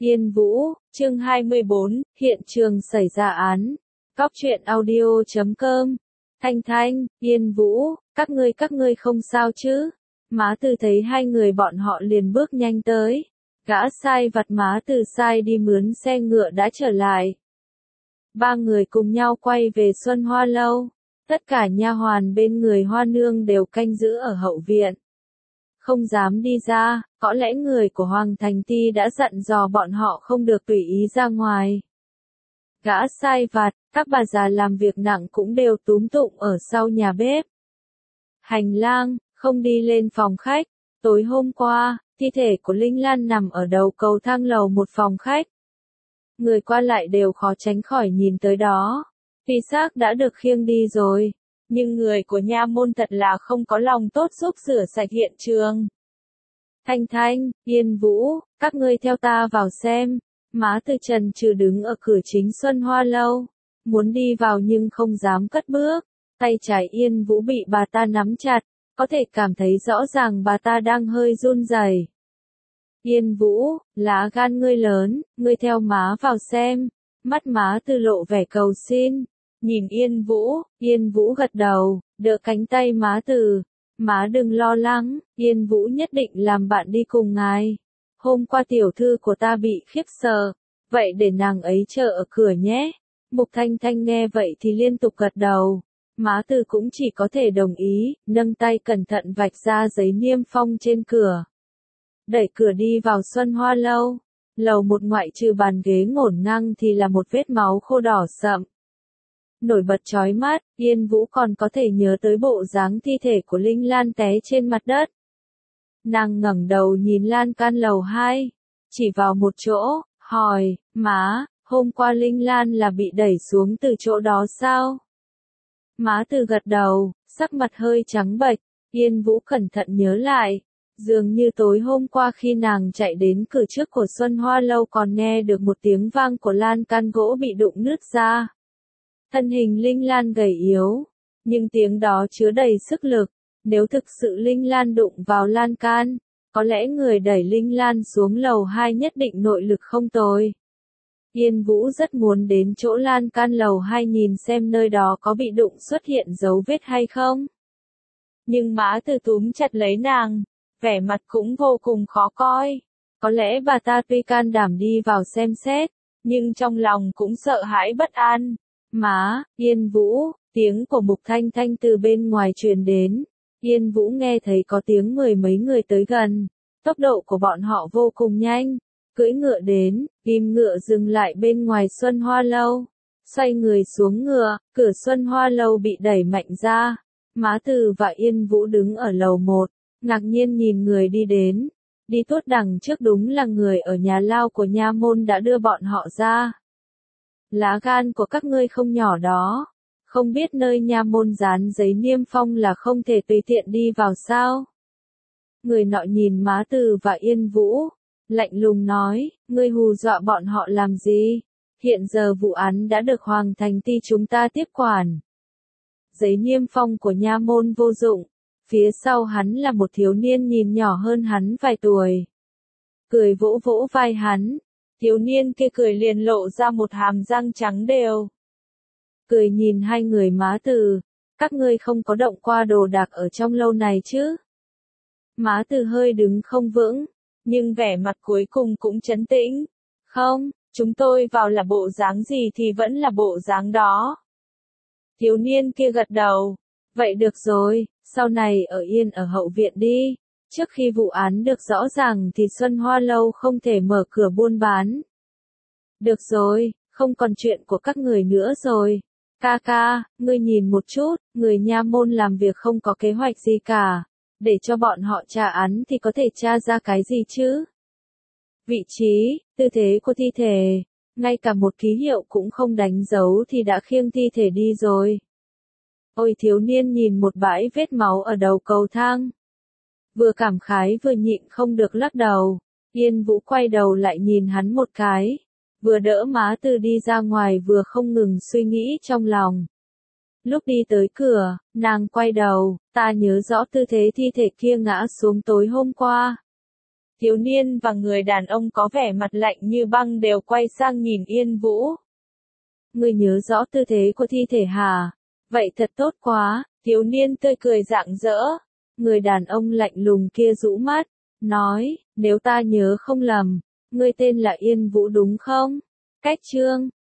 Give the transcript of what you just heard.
Yên Vũ, chương 24, hiện trường xảy ra án. Cóc truyện audio.com. Thanh Thanh, Yên Vũ, các ngươi không sao chứ? Má Từ thấy hai người bọn họ liền bước nhanh tới. Gã sai vặt Má Từ sai đi mướn xe ngựa đã trở lại. Ba người cùng nhau quay về Xuân Hoa Lâu. Tất cả nha hoàn bên người Hoa Nương đều canh giữ ở hậu viện. Không dám đi ra, có lẽ người của Hoàng Thành Ti đã dặn dò bọn họ không được tùy ý ra ngoài. Gã sai vặt, các bà già làm việc nặng cũng đều túm tụm ở sau nhà bếp. Hành lang, không đi lên phòng khách. Tối hôm qua, thi thể của Linh Lan nằm ở đầu cầu thang lầu một phòng khách. Người qua lại đều khó tránh khỏi nhìn tới đó. Tuy xác đã được khiêng đi rồi, nhưng người của nha môn thật là không có lòng tốt giúp rửa sạch hiện trường. Thanh Thanh, Yên Vũ, các ngươi theo ta vào xem. Má Từ trần trừ đứng ở cửa chính Xuân Hoa Lâu. Muốn đi vào nhưng không dám cất bước. Tay trái Yên Vũ bị bà ta nắm chặt, có thể cảm thấy rõ ràng bà ta đang hơi run rẩy. Yên Vũ, lá gan ngươi lớn, ngươi theo má vào xem. Mắt Má Từ lộ vẻ cầu xin. Nhìn Yên Vũ gật đầu, đỡ cánh tay Má Từ. Má đừng lo lắng, Yên Vũ nhất định làm bạn đi cùng ngài. Hôm qua tiểu thư của ta bị khiếp sợ, vậy để nàng ấy chờ ở cửa nhé. Mục Thanh Thanh nghe vậy thì liên tục gật đầu. Má Từ cũng chỉ có thể đồng ý, nâng tay cẩn thận vạch ra giấy niêm phong trên cửa. Đẩy cửa đi vào Xuân Hoa Lâu. Lầu một ngoại trừ bàn ghế ngổn ngang thì là một vết máu khô đỏ sậm. Nổi bật chói mắt, Yên Vũ còn có thể nhớ tới bộ dáng thi thể của Linh Lan té trên mặt đất. Nàng ngẩng đầu nhìn lan can lầu 2, chỉ vào một chỗ, hỏi, má, hôm qua Linh Lan là bị đẩy xuống từ chỗ đó sao? Má Từ gật đầu, sắc mặt hơi trắng bệch. Yên Vũ cẩn thận nhớ lại, dường như tối hôm qua khi nàng chạy đến cửa trước của Xuân Hoa Lâu còn nghe được một tiếng vang của lan can gỗ bị đụng nứt ra. Thân hình Linh Lan gầy yếu, nhưng tiếng đó chứa đầy sức lực. Nếu thực sự Linh Lan đụng vào lan can, có lẽ người đẩy Linh Lan xuống lầu 2 nhất định nội lực không tồi. Yên Vũ rất muốn đến chỗ lan can lầu 2 nhìn xem nơi đó có bị đụng xuất hiện dấu vết hay không. Nhưng Má Từ túm chặt lấy nàng, vẻ mặt cũng vô cùng khó coi. Có lẽ bà ta tuy can đảm đi vào xem xét, nhưng trong lòng cũng sợ hãi bất an. Má, Yên Vũ, tiếng của Mục Thanh Thanh từ bên ngoài truyền đến. Yên Vũ nghe thấy có tiếng mười mấy người tới gần. Tốc độ của bọn họ vô cùng nhanh. Cưỡi ngựa đến, ghim ngựa dừng lại bên ngoài Xuân Hoa Lâu. Xoay người xuống ngựa, cửa Xuân Hoa Lâu bị đẩy mạnh ra. Má Từ và Yên Vũ đứng ở lầu 1, ngạc nhiên nhìn người đi đến. Đi tuốt đằng trước đúng là người ở nhà lao của nha môn đã đưa bọn họ ra. Lá gan của các ngươi không nhỏ đó. Không biết nơi nha môn dán giấy niêm phong là không thể tùy tiện đi vào sao? Người nọ nhìn Má Từ và Yên Vũ, lạnh lùng nói, ngươi hù dọa bọn họ làm gì? Hiện giờ vụ án đã được Hoàng Thành Ti chúng ta tiếp quản. Giấy niêm phong của nha môn vô dụng. Phía sau hắn là một thiếu niên nhìn nhỏ hơn hắn vài tuổi. Cười vỗ vỗ vai hắn. Thiếu niên kia cười liền lộ ra một hàm răng trắng đều. Cười nhìn hai người Má Từ, các ngươi không có động qua đồ đạc ở trong lâu này chứ? Má Từ hơi đứng không vững, nhưng vẻ mặt cuối cùng cũng trấn tĩnh. Không, chúng tôi vào là bộ dáng gì thì vẫn là bộ dáng đó. Thiếu niên kia gật đầu. Vậy được rồi, sau này ở yên ở hậu viện đi. Trước khi vụ án được rõ ràng thì Xuân Hoa Lâu không thể mở cửa buôn bán. Được rồi, không còn chuyện của các người nữa rồi. Ca ca, ngươi nhìn một chút, người nha môn làm việc không có kế hoạch gì cả. Để cho bọn họ tra án thì có thể tra ra cái gì chứ? Vị trí, tư thế của thi thể, ngay cả một ký hiệu cũng không đánh dấu thì đã khiêng thi thể đi rồi. Ôi thiếu niên nhìn một bãi vết máu ở đầu cầu thang. Vừa cảm khái vừa nhịn không được lắc đầu. Yên Vũ quay đầu lại nhìn hắn một cái. Vừa đỡ Má Từ đi ra ngoài vừa không ngừng suy nghĩ trong lòng. Lúc đi tới cửa, nàng quay đầu, ta nhớ rõ tư thế thi thể kia ngã xuống tối hôm qua. thiếu niên và người đàn ông có vẻ mặt lạnh như băng đều quay sang nhìn Yên Vũ. Ngươi nhớ rõ tư thế của thi thể hả? Vậy thật tốt quá, thiếu niên tươi cười rạng rỡ. Người đàn ông lạnh lùng kia rũ mắt, nói, nếu ta nhớ không lầm, ngươi tên là Yên Vũ đúng không? Cách chương